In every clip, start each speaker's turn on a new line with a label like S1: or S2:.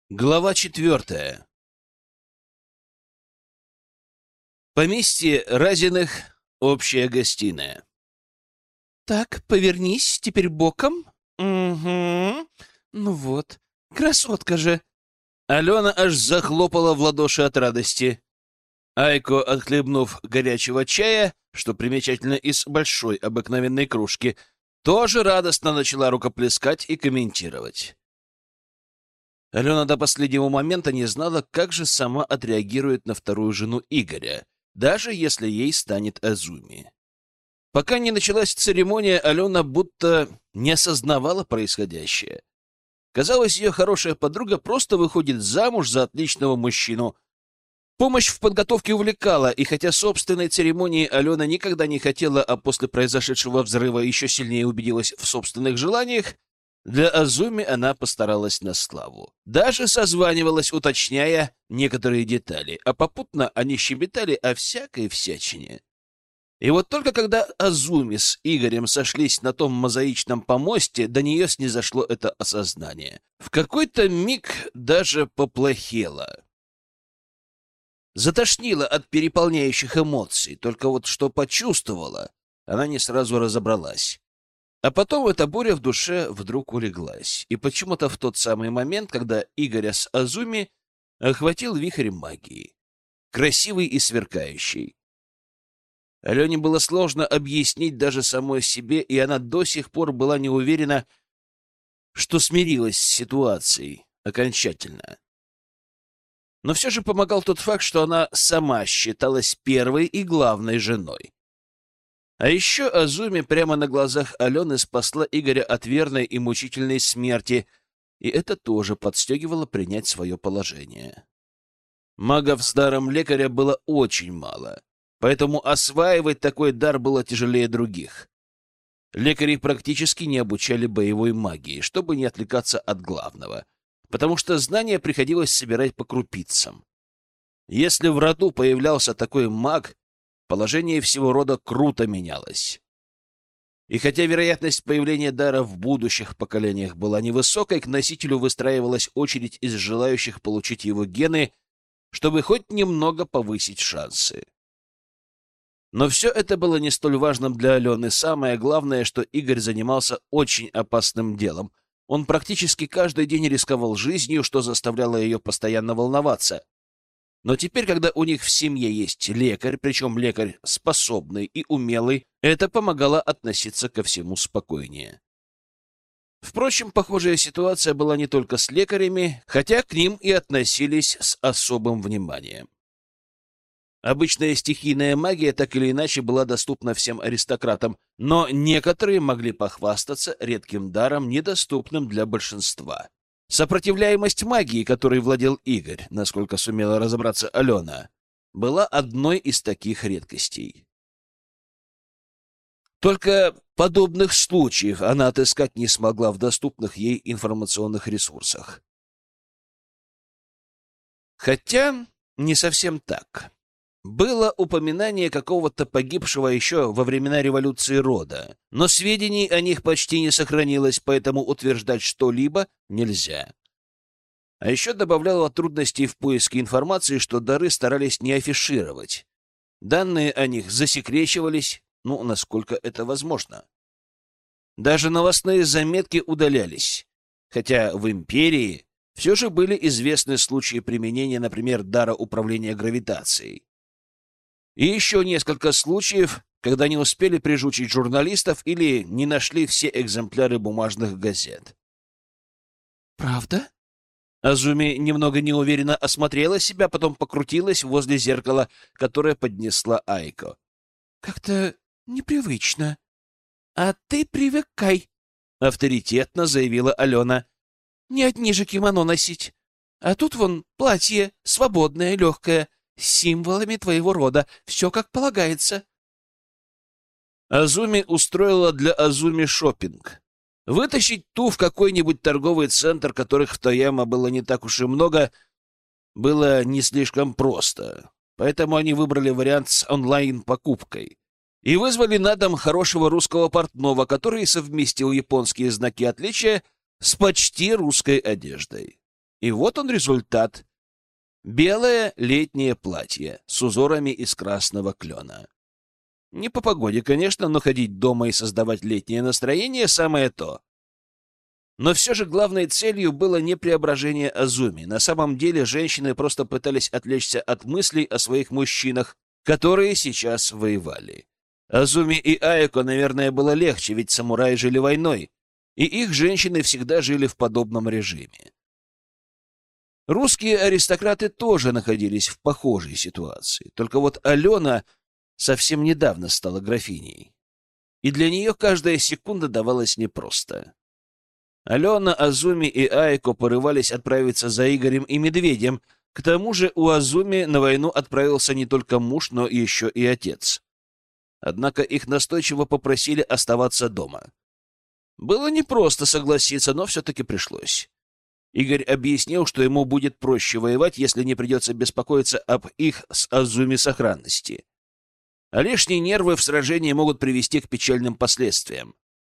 S1: Глава 4. Поместье Разиных. Общая гостиная.
S2: Так, повернись теперь боком. Угу. Ну вот, красотка же.
S1: Алена аж захлопала в ладоши от радости. Айко, отхлебнув горячего чая, что примечательно из большой обыкновенной кружки, тоже радостно начала рукоплескать и комментировать. Алена до последнего момента не знала, как же сама отреагирует на вторую жену Игоря, даже если ей станет Азуми. Пока не началась церемония, Алена будто не осознавала происходящее. Казалось, ее хорошая подруга просто выходит замуж за отличного мужчину. Помощь в подготовке увлекала, и хотя собственной церемонии Алена никогда не хотела, а после произошедшего взрыва еще сильнее убедилась в собственных желаниях, для Азуми она постаралась на славу. Даже созванивалась, уточняя некоторые детали, а попутно они щебетали о всякой всячине. И вот только когда Азуми с Игорем сошлись на том мозаичном помосте, до нее снизошло это осознание. В какой-то миг даже поплохело. Затошнило от переполняющих эмоций, только вот что почувствовала, она не сразу разобралась. А потом эта буря в душе вдруг улеглась, и почему-то в тот самый момент, когда Игоря с Азуми охватил вихрь магии, красивый и сверкающий. Алене было сложно объяснить даже самой себе, и она до сих пор была не уверена, что смирилась с ситуацией окончательно. Но все же помогал тот факт, что она сама считалась первой и главной женой. А еще Азуми прямо на глазах Алены спасла Игоря от верной и мучительной смерти, и это тоже подстегивало принять свое положение. Магов с даром лекаря было очень мало, поэтому осваивать такой дар было тяжелее других. Лекари практически не обучали боевой магии, чтобы не отвлекаться от главного, потому что знания приходилось собирать по крупицам. Если в роду появлялся такой маг, положение всего рода круто менялось. И хотя вероятность появления дара в будущих поколениях была невысокой, к носителю выстраивалась очередь из желающих получить его гены, чтобы хоть немного повысить шансы. Но все это было не столь важным для Алены. Самое главное, что Игорь занимался очень опасным делом. Он практически каждый день рисковал жизнью, что заставляло ее постоянно волноваться. Но теперь, когда у них в семье есть лекарь, причем лекарь способный и умелый, это помогало относиться ко всему спокойнее. Впрочем, похожая ситуация была не только с лекарями, хотя к ним и относились с особым вниманием. Обычная стихийная магия так или иначе была доступна всем аристократам, но некоторые могли похвастаться редким даром, недоступным для большинства. Сопротивляемость магии, которой владел Игорь, насколько сумела разобраться Алена, была одной из таких редкостей. Только подобных случаев она отыскать не смогла в доступных ей информационных ресурсах. Хотя не совсем так. Было упоминание какого-то погибшего еще во времена революции рода, но сведений о них почти не сохранилось, поэтому утверждать что-либо нельзя. А еще добавляло трудностей в поиске информации, что дары старались не афишировать. Данные о них засекречивались, насколько это возможно. Даже новостные заметки удалялись, хотя в империи все же были известны случаи применения, например, дара управления гравитацией. И еще несколько случаев, когда не успели прижучить журналистов или не нашли все экземпляры бумажных газет.
S2: Правда?
S1: Азуми немного неуверенно осмотрела себя, потом покрутилась возле зеркала, которое поднесла Айко.
S2: Как-то непривычно. А ты привыкай,
S1: Авторитетно заявила Алена.
S2: не одни же кимоно носить. А тут вон платье, свободное, легкое, с символами твоего рода, все как полагается.
S1: Азуми устроила для Азуми шопинг. Вытащить ту в какой-нибудь торговый центр, которых в Тояма было не так уж и много, было не слишком просто. Поэтому они выбрали вариант с онлайн-покупкой и вызвали на дом хорошего русского портного, который совместил японские знаки отличия с почти русской одеждой. И вот он результат. Белое летнее платье с узорами из красного клена. Не по погоде, конечно, но ходить дома и создавать летнее настроение — самое то. Но все же главной целью было не преображение Азуми. На самом деле женщины просто пытались отвлечься от мыслей о своих мужчинах, которые сейчас воевали. Азуми и Аэко, наверное, было легче, ведь самураи жили войной, и их женщины всегда жили в подобном режиме. Русские аристократы тоже находились в похожей ситуации, только вот Алена совсем недавно стала графиней, и для нее каждая секунда давалась непросто. Алена, Азуми и Аэко порывались отправиться за Игорем и Медведем. К тому же у Азуми на войну отправился не только муж, но еще и отец. Однако их настойчиво попросили оставаться дома. Было непросто согласиться, но все-таки пришлось. Игорь объяснил, что ему будет проще воевать, если не придется беспокоиться об их с Азуми сохранности. А лишние нервы в сражении могут привести к печальным последствиям.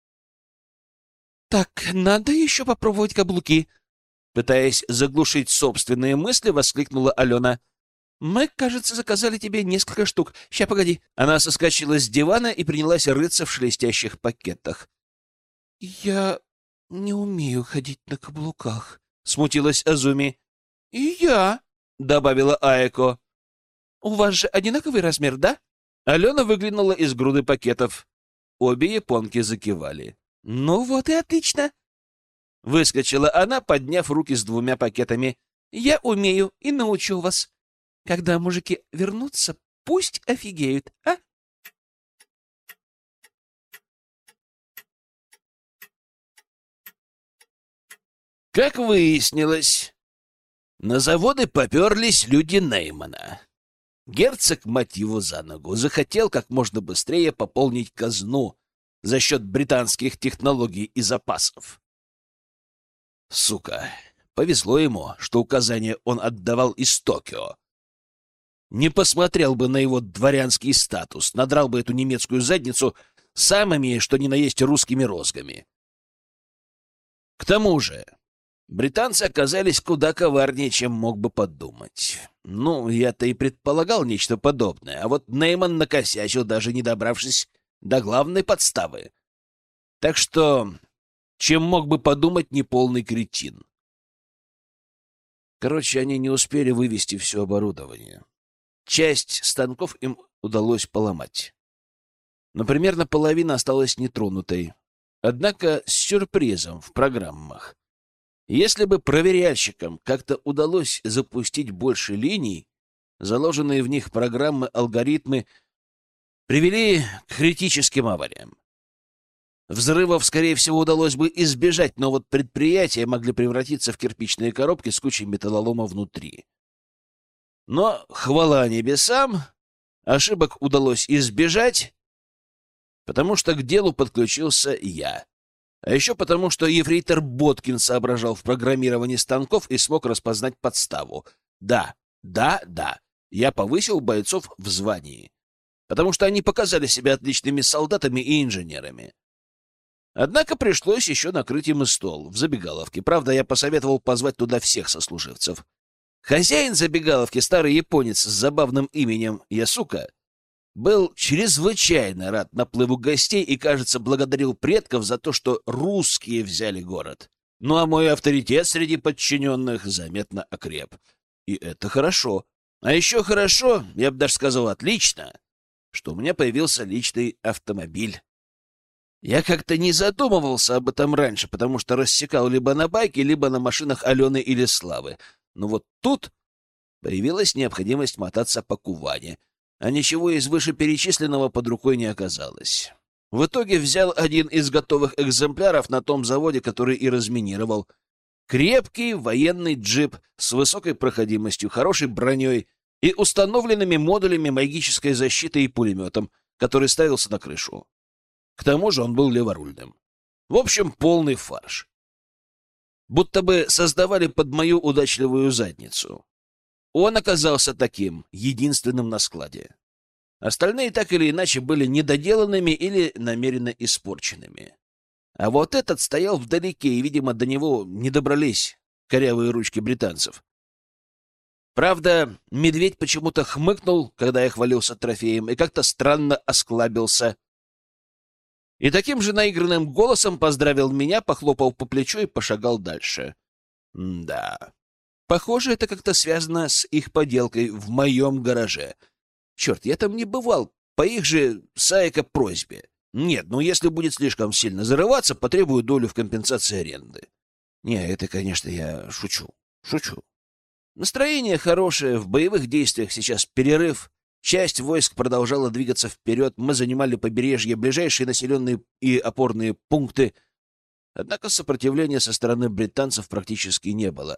S2: «Так, надо еще попробовать каблуки», —
S1: пытаясь заглушить собственные мысли, воскликнула Алена.
S2: «Мы, кажется, заказали тебе несколько штук. Ща, погоди».
S1: Она соскочила с дивана и принялась рыться в шелестящих пакетах.
S2: «Я не умею ходить на каблуках»,
S1: — смутилась Азуми.
S2: «И я»,
S1: — добавила Аэко.
S2: «У вас же одинаковый размер, да?»
S1: Алена выглянула из груды пакетов. Обе японки закивали.
S2: «Ну вот и отлично!»
S1: Выскочила она, подняв руки с двумя пакетами.
S2: «Я умею и научу вас. Когда мужики вернутся, пусть офигеют, а?»
S1: Как выяснилось, на заводы поперлись люди Неймана. Герцог, мать его за ногу, захотел как можно быстрее пополнить казну за счет британских технологий и запасов. Сука, повезло ему, что указания он отдавал из Токио. Не посмотрел бы на его дворянский статус, надрал бы эту немецкую задницу самыми, что ни на есть, русскими розгами. К тому же, британцы оказались куда коварнее, чем мог бы подумать. Ну, я-то и предполагал нечто подобное, а вот Нейман накосячил, даже не добравшись до главной подставы. Так что, чем мог бы подумать неполный кретин? Короче, они не успели вывести все оборудование. Часть станков им удалось поломать. Но примерно половина осталась нетронутой. Однако с сюрпризом в программах. Если бы проверяльщикам как-то удалось запустить больше линий, заложенные в них программы, алгоритмы привели к критическим авариям. Взрывов, скорее всего, удалось бы избежать, но вот предприятия могли превратиться в кирпичные коробки с кучей металлолома внутри. Но, хвала небесам, ошибок удалось избежать, потому что к делу подключился я. А еще потому, что ефрейтор Боткин соображал в программировании станков и смог распознать подставу. Да, я повысил бойцов в звании, потому что они показали себя отличными солдатами и инженерами. Однако пришлось еще накрыть им и стол в забегаловке. Правда, я посоветовал позвать туда всех сослуживцев. Хозяин забегаловки, старый японец с забавным именем Ясука, был чрезвычайно рад наплыву гостей и, кажется, благодарил предков за то, что русские взяли город. Ну а мой авторитет среди подчиненных заметно окреп. И это хорошо. А еще хорошо, я бы даже сказал отлично, что у меня появился личный автомобиль. Я как-то не задумывался об этом раньше, потому что рассекал либо на байке, либо на машинах Алены или Славы. Но вот тут появилась необходимость мотаться по Куване, а ничего из вышеперечисленного под рукой не оказалось. В итоге взял один из готовых экземпляров на том заводе, который и разминировал. Крепкий военный джип с высокой проходимостью, хорошей броней и установленными модулями магической защиты и пулеметом, который ставился на крышу. К тому же он был леворульным. В общем, полный фарш. Будто бы создавали под мою удачливую задницу. Он оказался таким, единственным на складе. Остальные так или иначе были недоделанными или намеренно испорченными. А вот этот стоял вдалеке, и, видимо, до него не добрались корявые ручки британцев. Правда, медведь почему-то хмыкнул, когда я хвалился трофеем, и как-то странно осклабился. И таким же наигранным голосом поздравил меня, похлопал по плечу и пошагал дальше. Да, похоже, это как-то связано с их поделкой в моем гараже. Черт, я там не бывал, по их же Саика просьбе. Нет, ну если будет слишком сильно зарываться, потребую долю в компенсации аренды. Не, это, конечно, я шучу. Настроение хорошее, в боевых действиях сейчас перерыв. Часть войск продолжала двигаться вперед, мы занимали побережье, ближайшие населенные и опорные пункты. Однако сопротивления со стороны британцев практически не было.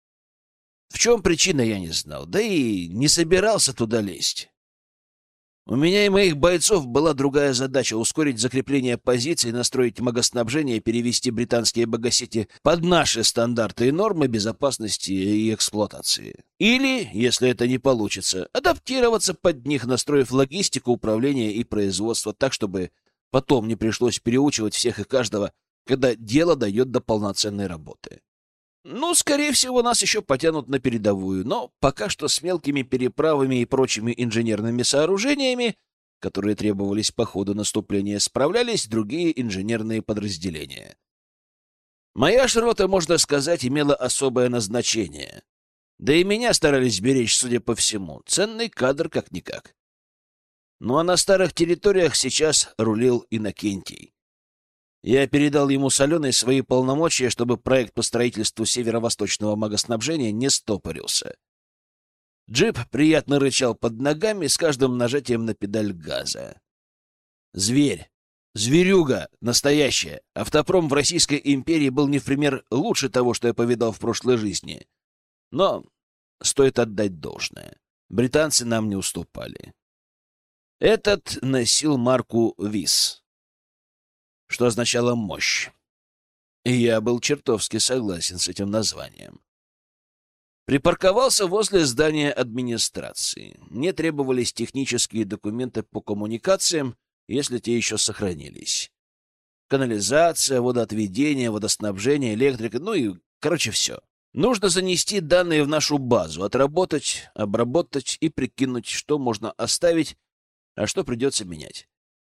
S1: В чем причина, я не знал, да и не собирался туда лезть. У меня и моих бойцов была другая задача — ускорить закрепление позиций, настроить магоснабжение и перевести британские богасети под наши стандарты и нормы безопасности и эксплуатации. Или, если это не получится, адаптироваться под них, настроив логистику, управление и производство так, чтобы потом не пришлось переучивать всех и каждого, когда дело дойдет до полноценной работы. Ну, скорее всего, нас еще потянут на передовую, но пока что с мелкими переправами и прочими инженерными сооружениями, которые требовались по ходу наступления, справлялись другие инженерные подразделения. Моя ж рота, можно сказать, имела особое назначение. Да и меня старались беречь, судя по всему. Ценный кадр как-никак. Ну а на старых территориях сейчас рулил Иннокентий. Я передал ему с Аленой свои полномочия, чтобы проект по строительству северо-восточного магоснабжения не стопорился. Джип приятно рычал под ногами с каждым нажатием на педаль газа. Зверь. Зверюга. Настоящая. Автопром в Российской империи был не в пример лучше того, что я повидал в прошлой жизни. Но стоит отдать должное. Британцы нам не уступали. Этот носил марку ВИС, что означало «мощь». И я был чертовски согласен с этим названием. Припарковался возле здания администрации. Мне требовались технические документы по коммуникациям, если те еще сохранились. Канализация, водоотведение, водоснабжение, электрика, ну и, короче, все. Нужно занести данные в нашу базу, отработать, обработать и прикинуть, что можно оставить, а что придется менять.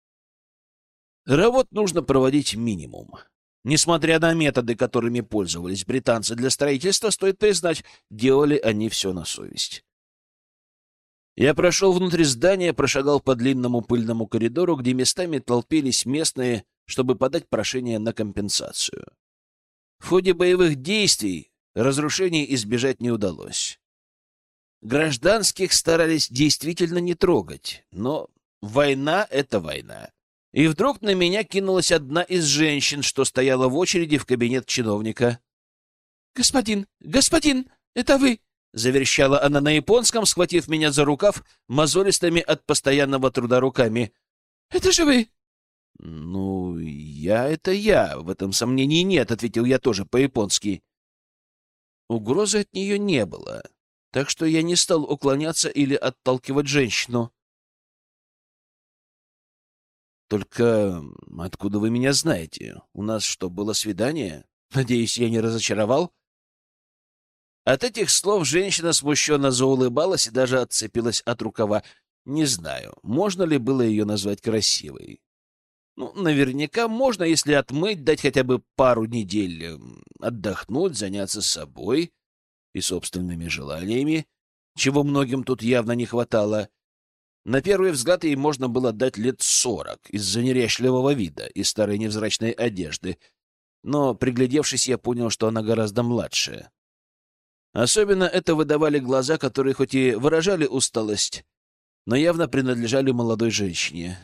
S1: Работ нужно проводить минимум. Несмотря на методы, которыми пользовались британцы для строительства, стоит признать, делали они все на совесть. Я прошел внутрь здания, прошагал по длинному пыльному коридору, где местами толпились местные, чтобы подать прошение на компенсацию. В ходе боевых действий разрушений избежать не удалось. Гражданских старались действительно не трогать, но война — это война. И вдруг на меня кинулась одна из женщин, что стояла в очереди в кабинет чиновника. «Господин, это вы!» — заверещала она на японском, схватив меня за рукав мозолистыми от постоянного труда руками. «Это же вы!» «Ну, это я, в этом сомнений нет», — ответил я тоже по-японски. Угрозы от нее не было, так что я не стал уклоняться или отталкивать женщину. «Только откуда вы меня знаете? У нас что, было свидание? Надеюсь, я не разочаровал?» От этих слов женщина смущенно заулыбалась и даже отцепилась от рукава. Не знаю, можно ли было ее назвать красивой. Ну, наверняка можно, если отмыть, дать хотя бы пару недель, отдохнуть, заняться собой и собственными желаниями, чего многим тут явно не хватало. На первый взгляд ей можно было дать лет 40 из-за неряшливого вида и старой невзрачной одежды, но, приглядевшись, я понял, что она гораздо младше. Особенно это выдавали глаза, которые хоть и выражали усталость, но явно принадлежали молодой женщине.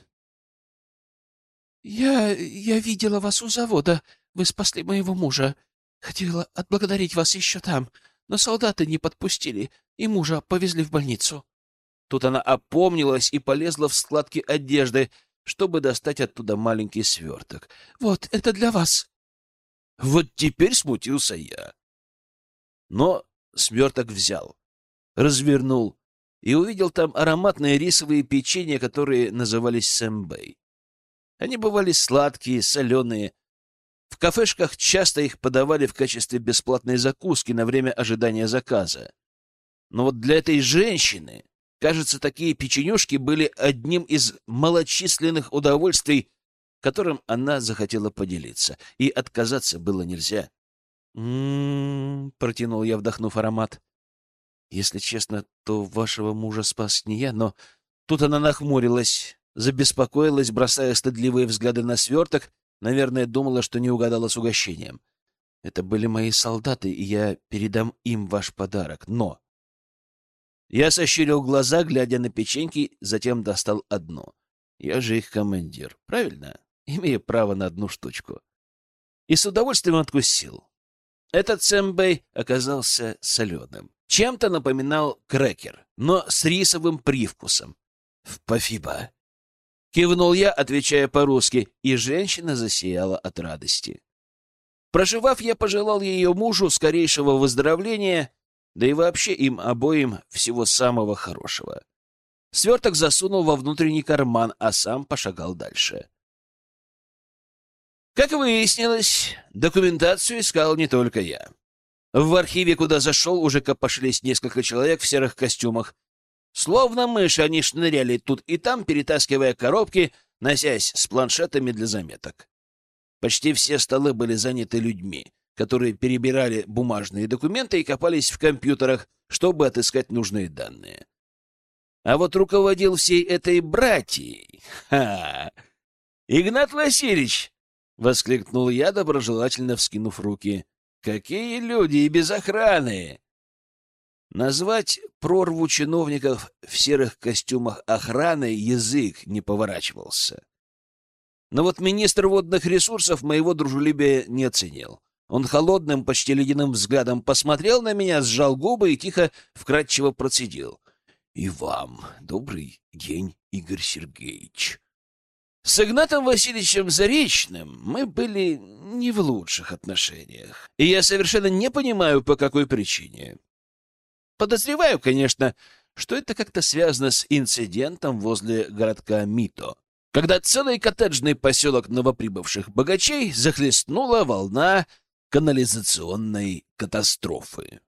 S1: «Я видела вас у завода. Вы спасли моего мужа. Хотела отблагодарить вас еще там, но солдаты не подпустили, и мужа повезли в больницу». Тут она опомнилась и полезла в складки одежды, чтобы достать оттуда маленький сверток. «Вот, это для вас». Вот теперь смутился я. Но сверток взял, развернул и увидел там ароматные рисовые печенья, которые назывались сэмбэй. Они бывали сладкие, соленые, В кафешках часто их подавали в качестве бесплатной закуски на время ожидания заказа. Но вот для этой женщины, кажется, такие печенюшки были одним из малочисленных удовольствий, которым она захотела поделиться, и отказаться было нельзя. Протянул я, вдохнув аромат. Если честно, то вашего мужа спас не я, но тут она нахмурилась, забеспокоилась, бросая стыдливые взгляды на сверток, наверное, думала, что не угадала с угощением. Это были мои солдаты, и я передам им ваш подарок, но... Я сощурил глаза, глядя на печеньки, затем достал одну. Я же их командир, правильно? Имею право на одну штучку. И с удовольствием откусил. Этот сэмбэй оказался соленым. Чем-то напоминал крекер, но с рисовым привкусом. «Спасибо!» — кивнул я, отвечая по-русски, и женщина засияла от радости. Проживав, я пожелал ее мужу скорейшего выздоровления, да и вообще им обоим всего самого хорошего. Сверток засунул во внутренний карман, а сам пошагал дальше. Как выяснилось, документацию искал не только я. В архиве, куда зашел, уже копошились несколько человек в серых костюмах. Словно мыши они шныряли тут и там, перетаскивая коробки, носясь с планшетами для заметок. Почти все столы были заняты людьми, которые перебирали бумажные документы и копались в компьютерах, чтобы отыскать нужные данные. А вот руководил всей этой братьей... Игнат Васильевич! — воскликнул я, доброжелательно вскинув руки. «Какие люди и без охраны!» Назвать прорву чиновников в серых костюмах охраной язык не поворачивался. Но вот министр водных ресурсов моего дружелюбия не оценил. Он холодным, почти ледяным взглядом посмотрел на меня, сжал губы и тихо, вкратчиво процедил. «И вам добрый день, Игорь Сергеевич». С Игнатом Васильевичем Заречным мы были не в лучших отношениях, и я совершенно не понимаю, по какой причине. Подозреваю, конечно, что это как-то связано с инцидентом возле городка Мито, когда целый коттеджный поселок новоприбывших богачей захлестнула волна канализационной катастрофы.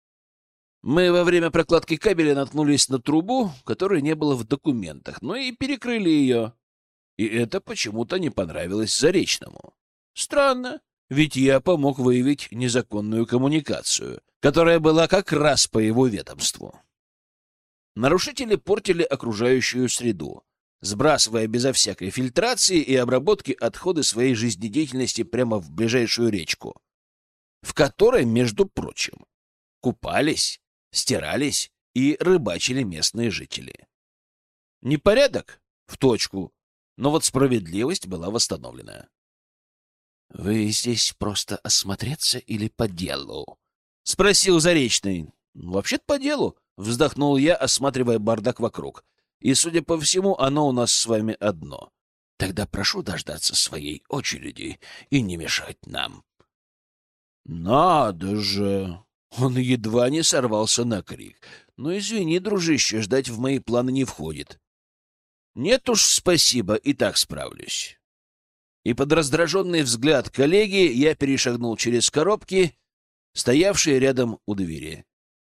S1: Мы во время прокладки кабеля наткнулись на трубу, которой не было в документах, но и перекрыли ее. И это почему-то не понравилось Заречному. Странно, ведь я помог выявить незаконную коммуникацию, которая была как раз по его ведомству. Нарушители портили окружающую среду, сбрасывая безо всякой фильтрации и обработки отходы своей жизнедеятельности прямо в ближайшую речку, в которой, между прочим, купались, стирались и рыбачили местные жители. Непорядок? В точку. Но вот справедливость была восстановлена. — Вы здесь просто осмотреться или по делу? — спросил Заречный. — Вообще-то по делу, — вздохнул я, осматривая бардак вокруг. И, судя по всему, оно у нас с вами одно. Тогда прошу дождаться своей очереди и не мешать нам. — Надо же! Он едва не сорвался на крик. — Ну, извини, дружище, ждать в мои планы не входит. Нет уж, спасибо, и так справлюсь. И под раздраженный взгляд коллеги я перешагнул через коробки, стоявшие рядом у двери.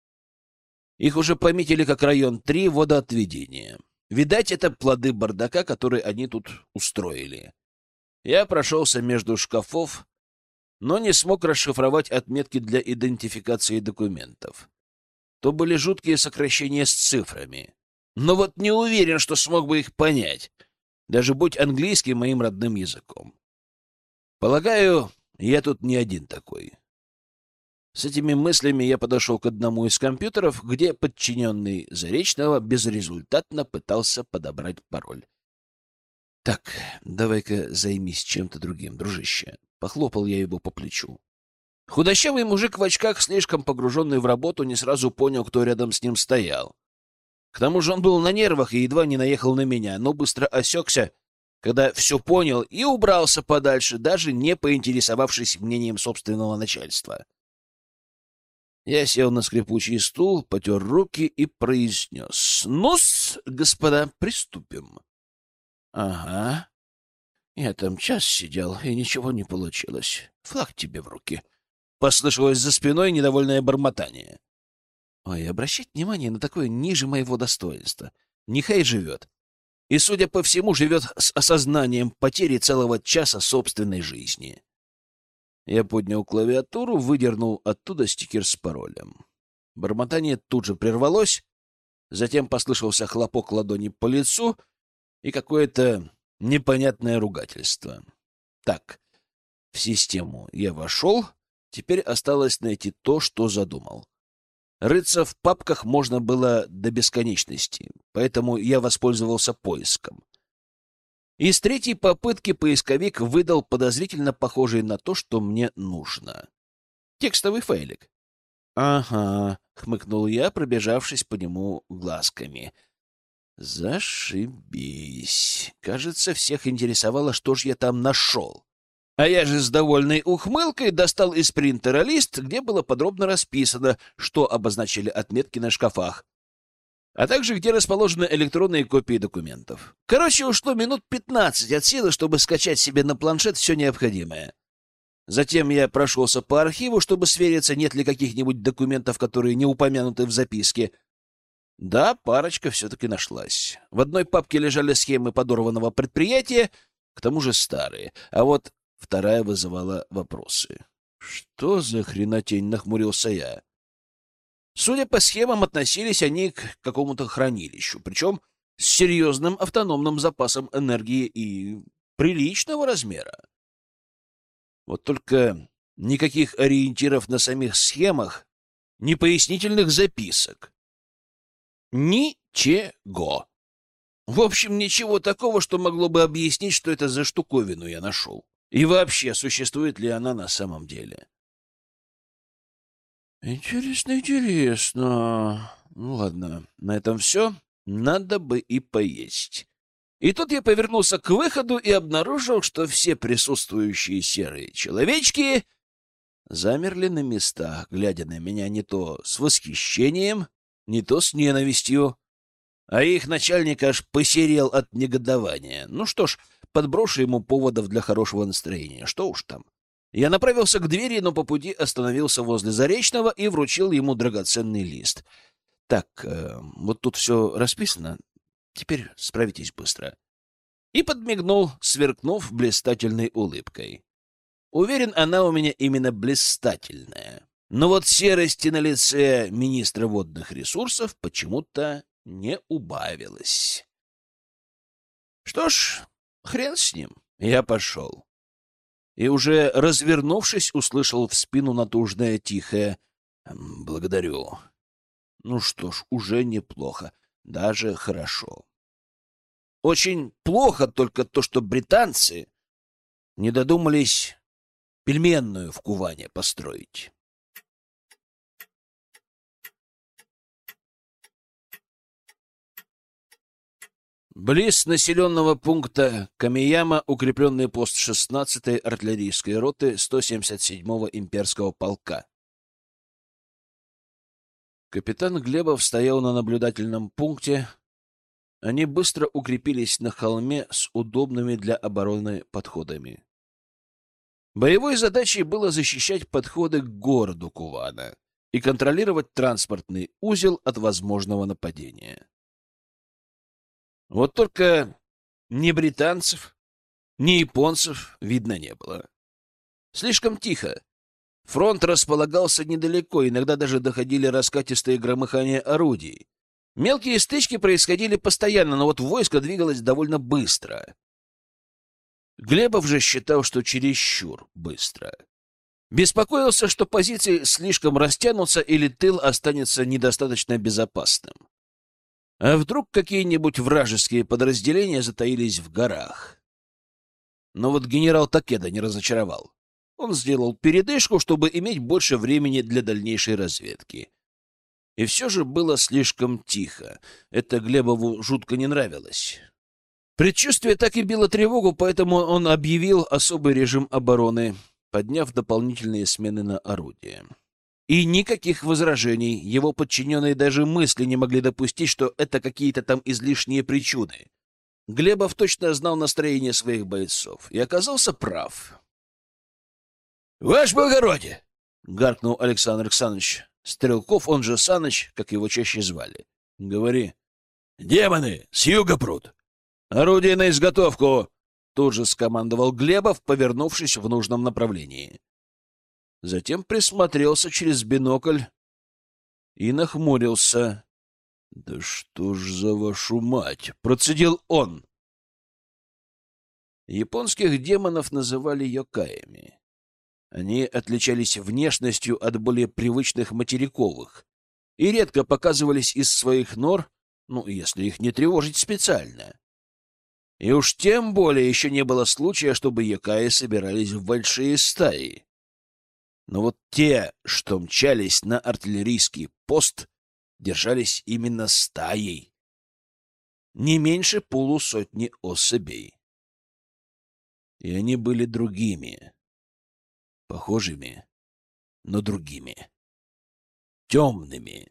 S1: Их уже пометили как район 3 водоотведения. Видать, это плоды бардака, который они тут устроили. Я прошелся между шкафов, но не смог расшифровать отметки для идентификации документов. То были жуткие сокращения с цифрами. Но вот не уверен, что смог бы их понять, даже будь английский моим родным языком. Полагаю, я тут не один такой. С этими мыслями я подошел к одному из компьютеров, где подчиненный Заречного безрезультатно пытался подобрать пароль. — Так, давай-ка займись чем-то другим, дружище. Похлопал я его по плечу. Худощавый мужик в очках, слишком погруженный в работу, не сразу понял, кто рядом с ним стоял. К тому же он был на нервах и едва не наехал на меня, но быстро осекся, когда все понял, и убрался подальше, даже не поинтересовавшись мнением собственного начальства. Я сел на скрипучий стул, потер руки и произнес: «Ну-с, господа, приступим». «Ага. Я там час сидел, и ничего не получилось. Флаг тебе в руки. Послышалось за спиной недовольное бормотание. Ой, обращать внимание на такое ниже моего достоинства. Нехай живет. И, судя по всему, живет с осознанием потери целого часа собственной жизни. Я поднял клавиатуру, выдернул оттуда стикер с паролем. Бормотание тут же прервалось, затем послышался хлопок ладони по лицу и какое-то непонятное ругательство. Так, в систему я вошел, теперь осталось найти то, что задумал. Рыться в папках можно было до бесконечности, поэтому я воспользовался поиском. Из третьей попытки поисковик выдал подозрительно похожий на то, что мне нужно. Текстовый файлик. «Ага», — хмыкнул я, пробежавшись по нему глазками. «Зашибись. Кажется, всех интересовало, что ж я там нашел». А я же с довольной ухмылкой достал из принтера лист, где было подробно расписано, что обозначили отметки на шкафах, а также где расположены электронные копии документов. Короче, ушло минут 15 от силы, чтобы скачать себе на планшет все необходимое. Затем я прошелся по архиву, чтобы свериться, нет ли каких-нибудь документов, которые не упомянуты в записке. Да, парочка все-таки нашлась. В одной папке лежали схемы подорванного предприятия, к тому же старые, а вот вторая вызывала вопросы. «Что за хренотень?» — нахмурился я. Судя по схемам, относились они к какому-то хранилищу, причем с серьезным автономным запасом энергии и приличного размера. Вот только никаких ориентиров на самих схемах, ни пояснительных записок. Ничего. В общем, ничего такого, что могло бы объяснить, что это за штуковину я нашел. И вообще, существует ли она на самом деле? Интересно, интересно. Ну ладно, на этом все. Надо бы и поесть. И тут я повернулся к выходу и обнаружил, что все присутствующие серые человечки замерли на местах, глядя на меня не то с восхищением, не то с ненавистью. А их начальник аж посерел от негодования. Ну что ж, подброшу ему поводов для хорошего настроения. Что уж там. Я направился к двери, но по пути остановился возле Заречного и вручил ему драгоценный лист. Так, вот тут все расписано. Теперь справитесь быстро. И подмигнул, сверкнув блистательной улыбкой. Уверен, она у меня именно блистательная. Но вот серости на лице министра водных ресурсов почему-то не убавилось. Что ж, хрен с ним. Я пошел. И уже развернувшись, услышал в спину натужное тихое «Благодарю». Ну что ж, уже неплохо, даже хорошо. Очень плохо только то, что британцы не додумались пельменную в Куване построить. Близ населенного пункта Камияма укрепленный пост 16-й артиллерийской роты 177-го имперского полка. Капитан Глебов стоял на наблюдательном пункте. Они быстро укрепились на холме с удобными для обороны подходами. Боевой задачей было защищать подходы к городу Кувана и контролировать транспортный узел от возможного нападения. Вот только ни британцев, ни японцев видно не было. Слишком тихо. Фронт располагался недалеко, иногда даже доходили раскатистые громыхания орудий. Мелкие стычки происходили постоянно, но вот войско двигалось довольно быстро. Глебов же считал, что чересчур быстро. Беспокоился, что позиции слишком растянутся или тыл останется недостаточно безопасным. А вдруг какие-нибудь вражеские подразделения затаились в горах? Но вот генерал Такеда не разочаровал. Он сделал передышку, чтобы иметь больше времени для дальнейшей разведки. И все же было слишком тихо. Это Глебову жутко не нравилось. Предчувствие так и било тревогу, поэтому он объявил особый режим обороны, подняв дополнительные смены на орудия. И никаких возражений. Его подчиненные даже мысли не могли допустить, что это какие-то там излишние причуды. Глебов точно знал настроение своих бойцов и оказался прав. — Ваше благородие! — гаркнул Александр Александрович. Стрелков, он же Саныч, как его чаще звали. — Говори. — Демоны! С юга прут! — Орудие на изготовку! — тут же скомандовал Глебов, повернувшись в нужном направлении. Затем присмотрелся через бинокль и нахмурился. — Да что ж за вашу мать! — процедил он. Японских демонов называли йокаями. Они отличались внешностью от более привычных материковых и редко показывались из своих нор, ну, если их не тревожить специально. И уж тем более еще не было случая, чтобы йокаи собирались в большие стаи. Но вот те, что мчались на артиллерийский пост, держались именно стаей. Не меньше полусотни особей. И они были другими. Похожими, но другими. Темными.